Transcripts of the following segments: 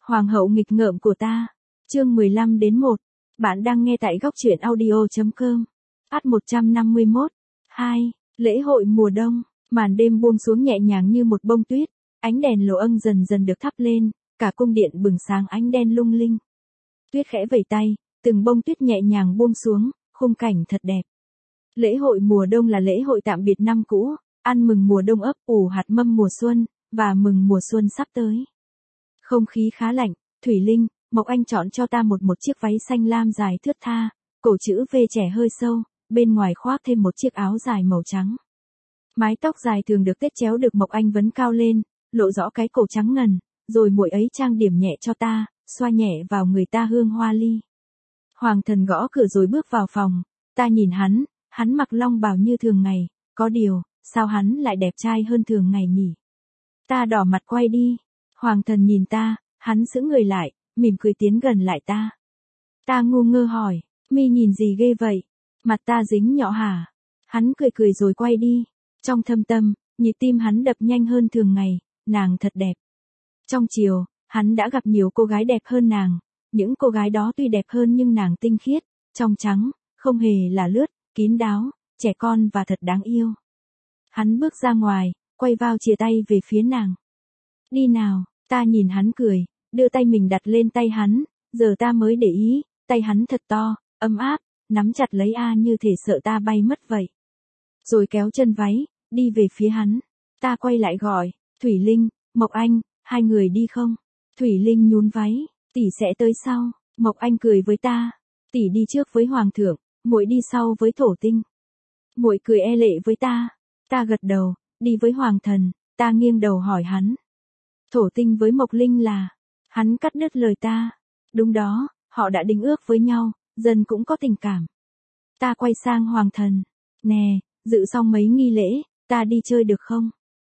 Hoàng hậu nghịch ngợm của ta. Chương 15-1. Bạn đang nghe tại góc truyện audio.com. Ad 151. 2. Lễ hội mùa đông. Màn đêm buông xuống nhẹ nhàng như một bông tuyết, ánh đèn lồ âng dần dần được thắp lên, cả cung điện bừng sáng ánh đen lung linh. Tuyết khẽ vẩy tay, từng bông tuyết nhẹ nhàng buông xuống, khung cảnh thật đẹp. Lễ hội mùa đông là lễ hội tạm biệt năm cũ, ăn mừng mùa đông ấp ủ hạt mâm mùa xuân, và mừng mùa xuân sắp tới. Không khí khá lạnh, Thủy Linh, Mộc Anh chọn cho ta một chiếc váy xanh lam dài thướt tha, cổ chữ V trẻ hơi sâu, bên ngoài khoác thêm một chiếc áo dài màu trắng. Mái tóc dài thường được tết chéo được Mộc Anh vấn cao lên, lộ rõ cái cổ trắng ngần, rồi muội ấy trang điểm nhẹ cho ta, xoa nhẹ vào người ta hương hoa ly. Hoàng Thần gõ cửa rồi bước vào phòng, ta nhìn hắn mặc long bào như thường ngày, có điều, sao hắn lại đẹp trai hơn thường ngày nhỉ? Ta đỏ mặt quay đi, Hoàng Thần nhìn ta, hắn sững người lại, mỉm cười tiến gần lại ta. Ta ngu ngơ hỏi, mi nhìn gì ghê vậy? Mặt ta dính nhọ hả? Hắn cười rồi quay đi. Trong thâm tâm, nhịp tim hắn đập nhanh hơn thường ngày, nàng thật đẹp. Trong chiều, hắn đã gặp nhiều cô gái đẹp hơn nàng, những cô gái đó tuy đẹp hơn nhưng nàng tinh khiết, trong trắng, không hề là lướt, kín đáo, trẻ con và thật đáng yêu. Hắn bước ra ngoài, quay vào chìa tay về phía nàng. Đi nào, ta nhìn hắn cười, đưa tay mình đặt lên tay hắn, giờ ta mới để ý, tay hắn thật to, ấm áp, nắm chặt lấy như thể sợ ta bay mất vậy. Rồi kéo chân váy, đi về phía hắn. Ta quay lại gọi, Thủy Linh, Mộc Anh, hai người đi không? Thủy Linh nhún váy, tỷ sẽ tới sau. Mộc Anh cười với ta, tỷ đi trước với Hoàng thượng, muội đi sau với Thổ Tinh. Muội cười e lệ với ta. Ta gật đầu, đi với Hoàng Thần, ta nghiêng đầu hỏi hắn. Thổ Tinh với Mộc Linh là? Hắn cắt đứt lời ta. Đúng đó, họ đã đính ước với nhau, dần cũng có tình cảm. Ta quay sang Hoàng Thần, nè, dự xong mấy nghi lễ, ta đi chơi được không?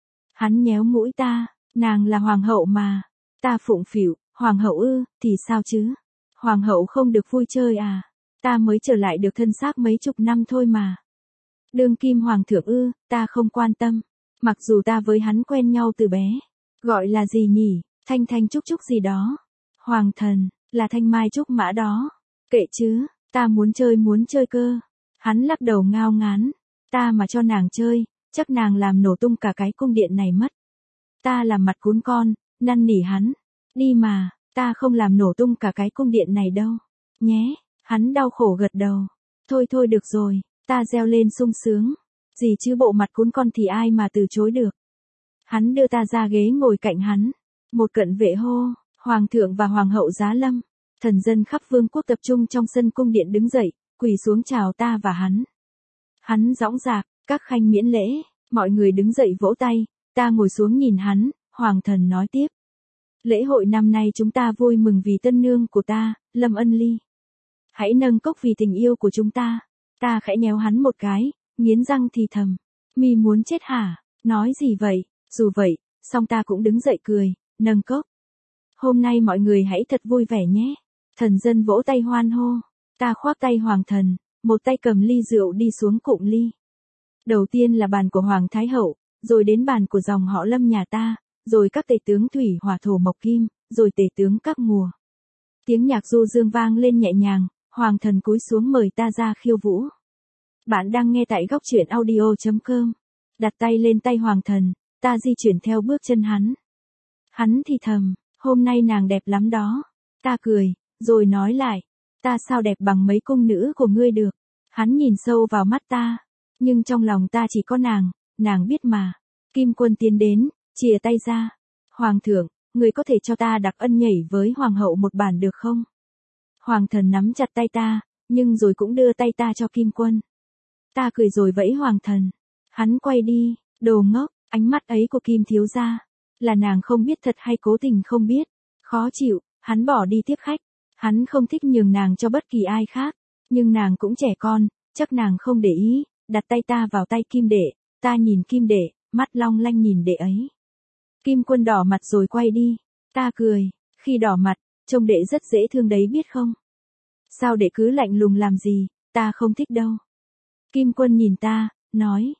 Hắn nhéo mũi ta, nàng là hoàng hậu mà. Ta phụng phịu, hoàng hậu ư, thì sao chứ? Hoàng hậu không được vui chơi à? Ta mới trở lại được thân xác mấy chục năm thôi mà. Đương kim hoàng thượng ư, ta không quan tâm. Mặc dù ta với hắn quen nhau từ bé. Gọi là gì nhỉ, Thanh Thanh Trúc Trúc gì đó. Hoàng Thần, là Thanh Mai Trúc Mã đó. Kệ chứ, ta muốn chơi cơ. Hắn lắc đầu ngao ngán. Ta mà cho nàng chơi, chắc nàng làm nổ tung cả cái cung điện này mất. Ta làm mặt cún con, năn nỉ hắn. Đi mà, ta không làm nổ tung cả cái cung điện này đâu. Nhé, hắn đau khổ gật đầu. Thôi được rồi, ta reo lên sung sướng. Gì chứ bộ mặt cún con thì ai mà từ chối được. Hắn đưa ta ra ghế ngồi cạnh hắn. Một cận vệ hô, Hoàng thượng và Hoàng hậu giá lâm. Thần dân khắp vương quốc tập trung trong sân cung điện đứng dậy, quỳ xuống chào ta và hắn. Hắn dõng dạc, các khanh miễn lễ, mọi người đứng dậy vỗ tay, ta ngồi xuống nhìn hắn, Hoàng Thần nói tiếp. Lễ hội năm nay chúng ta vui mừng vì tân nương của ta, Lâm Ân Ly. Hãy nâng cốc vì tình yêu của chúng ta. Ta khẽ nhéo hắn một cái, nghiến răng thì thầm. Mi muốn chết hả? Nói gì vậy? Dù vậy, song ta cũng đứng dậy cười, nâng cốc. Hôm nay mọi người hãy thật vui vẻ nhé. Thần dân vỗ tay hoan hô. Ta khoác tay Hoàng Thần, một tay cầm ly rượu đi xuống cụng ly. Đầu tiên là bàn của Hoàng Thái Hậu, rồi đến bàn của dòng họ Lâm nhà ta, rồi các tể tướng thủy hỏa thổ mộc kim, rồi tể tướng các mùa. Tiếng nhạc du dương vang lên nhẹ nhàng, Hoàng Thần cúi xuống mời ta ra khiêu vũ. Bạn đang nghe tại góc truyện audio.com. Đặt tay lên tay Hoàng Thần, ta di chuyển theo bước chân hắn. Hắn thì thầm, hôm nay nàng đẹp lắm đó. Ta cười, rồi nói lại, ta sao đẹp bằng mấy cung nữ của ngươi được. Hắn nhìn sâu vào mắt ta, nhưng trong lòng ta chỉ có nàng biết mà. Kim Quân tiến đến, chìa tay ra. Hoàng thượng, người có thể cho ta đặc ân nhảy với Hoàng hậu một bản được không? Hoàng Thần nắm chặt tay ta, nhưng rồi cũng đưa tay ta cho Kim Quân. Ta cười rồi vẫy Hoàng Thần. Hắn quay đi, đồ ngốc, ánh mắt ấy của Kim thiếu gia. Là nàng không biết thật hay cố tình không biết? Khó chịu, hắn bỏ đi tiếp khách. Hắn không thích nhường nàng cho bất kỳ ai khác. Nhưng nàng cũng trẻ con, chắc nàng không để ý, đặt tay ta vào tay Kim Đệ. Ta nhìn Kim Đệ, mắt long lanh nhìn đệ ấy. Kim Quân đỏ mặt rồi quay đi. Ta cười, khi đỏ mặt, trông đệ rất dễ thương đấy biết không? Sao đệ cứ lạnh lùng làm gì, ta không thích đâu. Kim Quân nhìn ta, nói,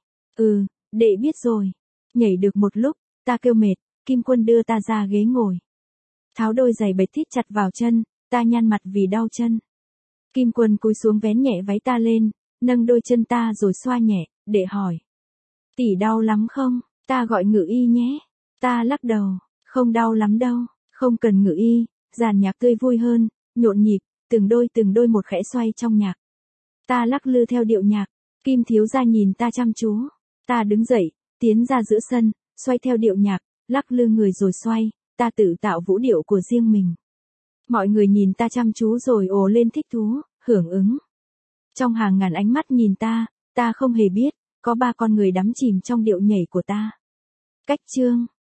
đệ biết rồi. Nhảy được một lúc, ta kêu mệt, Kim Quân đưa ta ra ghế ngồi. Tháo đôi giày bệt thít chặt vào chân, ta nhăn mặt vì đau chân. Kim Quân cúi xuống vén nhẹ váy ta lên, nâng đôi chân ta rồi xoa nhẹ, để hỏi. Tỷ đau lắm không? Ta gọi ngự y nhé. Ta lắc đầu, không đau lắm đâu, không cần ngự y. Dàn nhạc tươi vui hơn, nhộn nhịp, từng đôi một khẽ xoay trong nhạc. Ta lắc lư theo điệu nhạc, Kim thiếu gia nhìn ta chăm chú. Ta đứng dậy, tiến ra giữa sân, xoay theo điệu nhạc, lắc lư người rồi xoay, ta tự tạo vũ điệu của riêng mình. Mọi người nhìn ta chăm chú rồi ồ lên thích thú, hưởng ứng. Trong hàng ngàn ánh mắt nhìn ta không hề biết, có 3 con người đắm chìm trong điệu nhảy của ta. Cách chương